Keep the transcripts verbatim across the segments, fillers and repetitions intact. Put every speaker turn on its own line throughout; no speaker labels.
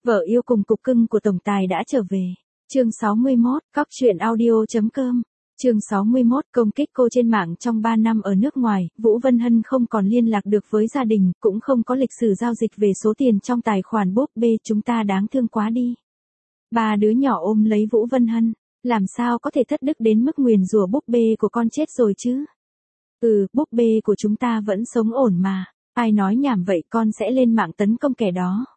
Vợ yêu cùng cục cưng của tổng tài đã trở về. Chương sáu mươi mốt, cóc truyện audio chấm com. Chương sáu mươi mốt, công kích cô trên mạng trong ba năm ở nước ngoài, Vũ Vân Hân không còn liên lạc được với gia đình, cũng không có lịch sử giao dịch về số tiền trong tài khoản búp bê, chúng ta đáng thương quá đi. Ba đứa nhỏ ôm lấy Vũ Vân Hân, làm sao có thể thất đức đến mức nguyền rủa búp bê của con chết rồi chứ? Ừ, búp bê của chúng ta vẫn sống ổn mà, ai nói nhảm vậy, con sẽ lên mạng tấn công kẻ đó.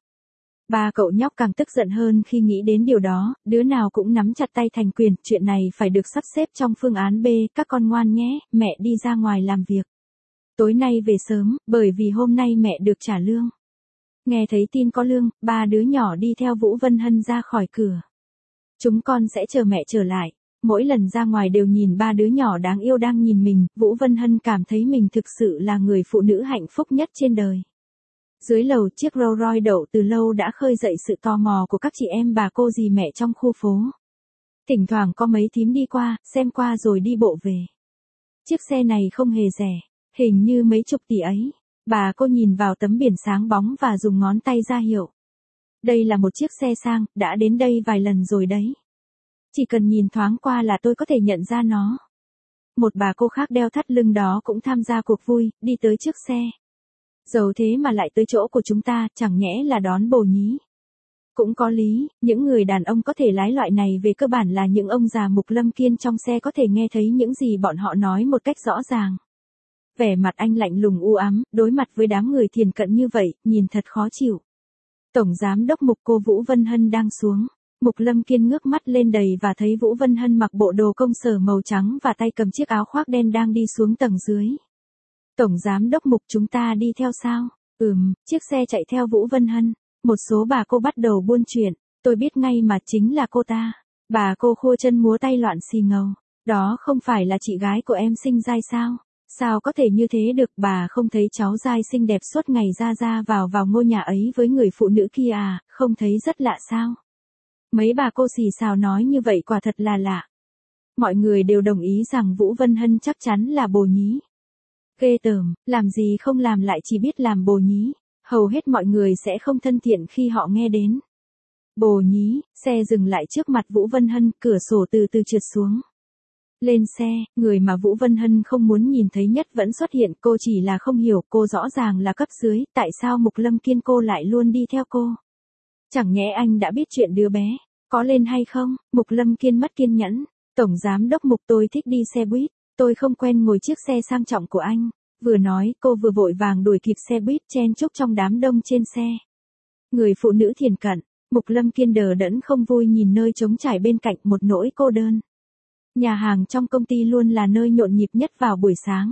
Ba cậu nhóc càng tức giận hơn khi nghĩ đến điều đó, đứa nào cũng nắm chặt tay thành quyền, chuyện này phải được sắp xếp trong phương án B, các con ngoan nhé, mẹ đi ra ngoài làm việc. Tối nay về sớm, bởi vì hôm nay mẹ được trả lương. Nghe thấy tin có lương, ba đứa nhỏ đi theo Vũ Vân Hân ra khỏi cửa. Chúng con sẽ chờ mẹ trở lại. Mỗi lần ra ngoài đều nhìn ba đứa nhỏ đáng yêu đang nhìn mình, Vũ Vân Hân cảm thấy mình thực sự là người phụ nữ hạnh phúc nhất trên đời. Dưới lầu, chiếc Rolls Royce đậu từ lâu đã khơi dậy sự tò mò của các chị em bà cô dì mẹ trong khu phố. Thỉnh thoảng có mấy thím đi qua, xem qua rồi đi bộ về. Chiếc xe này không hề rẻ, hình như mấy chục tỷ ấy. Bà cô nhìn vào tấm biển sáng bóng và dùng ngón tay ra hiệu. Đây là một chiếc xe sang, đã đến đây vài lần rồi đấy. Chỉ cần nhìn thoáng qua là tôi có thể nhận ra nó. Một bà cô khác đeo thắt lưng đó cũng tham gia cuộc vui, đi tới trước xe. Giàu thế mà lại tới chỗ của chúng ta, chẳng nhẽ là đón bồ nhí. Cũng có lý, những người đàn ông có thể lái loại này về cơ bản là những ông già Mục Lâm Kiên trong xe có thể nghe thấy những gì bọn họ nói một cách rõ ràng. Vẻ mặt anh lạnh lùng u ám, đối mặt với đám người thiền cận như vậy, nhìn thật khó chịu. Tổng giám đốc Mục cô Vũ Vân Hân đang xuống. Mục Lâm Kiên ngước mắt lên đầy và thấy Vũ Vân Hân mặc bộ đồ công sở màu trắng và tay cầm chiếc áo khoác đen đang đi xuống tầng dưới. Tổng giám đốc Mục, chúng ta đi theo sao? Ừm, chiếc xe chạy theo Vũ Vân Hân. Một số bà cô bắt đầu buôn chuyện. Tôi biết ngay mà, chính là cô ta. Bà cô khua chân múa tay loạn xì ngầu. Đó không phải là chị gái của em Sinh Giai sao? Sao có thể như thế được, bà không thấy cháu Giai xinh đẹp suốt ngày ra ra vào vào ngôi nhà ấy với người phụ nữ kia à, không thấy rất lạ sao? Mấy bà cô xì xào nói như vậy quả thật là lạ. Mọi người đều đồng ý rằng Vũ Vân Hân chắc chắn là bồ nhí. Ghê tởm, làm gì không làm lại chỉ biết làm bồ nhí. Hầu hết mọi người sẽ không thân thiện khi họ nghe đến bồ nhí. Xe dừng lại trước mặt Vũ Vân Hân, cửa sổ từ từ trượt xuống. Lên xe, người mà Vũ Vân Hân không muốn nhìn thấy nhất vẫn xuất hiện, cô chỉ là không hiểu, cô rõ ràng là cấp dưới, tại sao Mục Lâm Kiên cô lại luôn đi theo cô? Chẳng nhẽ anh đã biết chuyện đứa bé, có lên hay không? Mục Lâm Kiên mất kiên nhẫn. Tổng giám đốc Mục, tôi thích đi xe buýt, tôi không quen ngồi chiếc xe sang trọng của anh. Vừa nói, cô vừa vội vàng đuổi kịp xe buýt chen chúc trong đám đông trên xe. Người phụ nữ thiền cận, Mục Lâm Kiên đờ đẫn không vui nhìn nơi trống trải bên cạnh, một nỗi cô đơn. Nhà hàng trong công ty luôn là nơi nhộn nhịp nhất vào buổi sáng.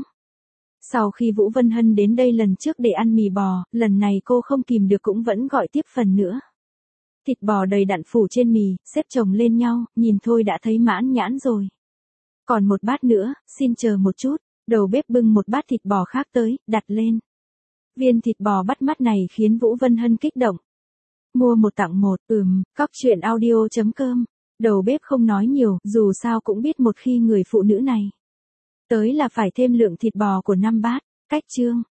Sau khi Vũ Vân Hân đến đây lần trước để ăn mì bò, lần này cô không kìm được cũng vẫn gọi tiếp phần nữa. Thịt bò đầy đặn phủ trên mì, xếp chồng lên nhau, nhìn thôi đã thấy mãn nhãn rồi. Còn một bát nữa, xin chờ một chút. Đầu bếp bưng một bát thịt bò khác tới, đặt lên. Viên thịt bò bắt mắt này khiến Vũ Vân Hân kích động. Mua một tặng một, ừm, cóc truyện audio chấm com. Đầu bếp không nói nhiều, dù sao cũng biết một khi người phụ nữ này tới là phải thêm lượng thịt bò của năm bát. Cách chương.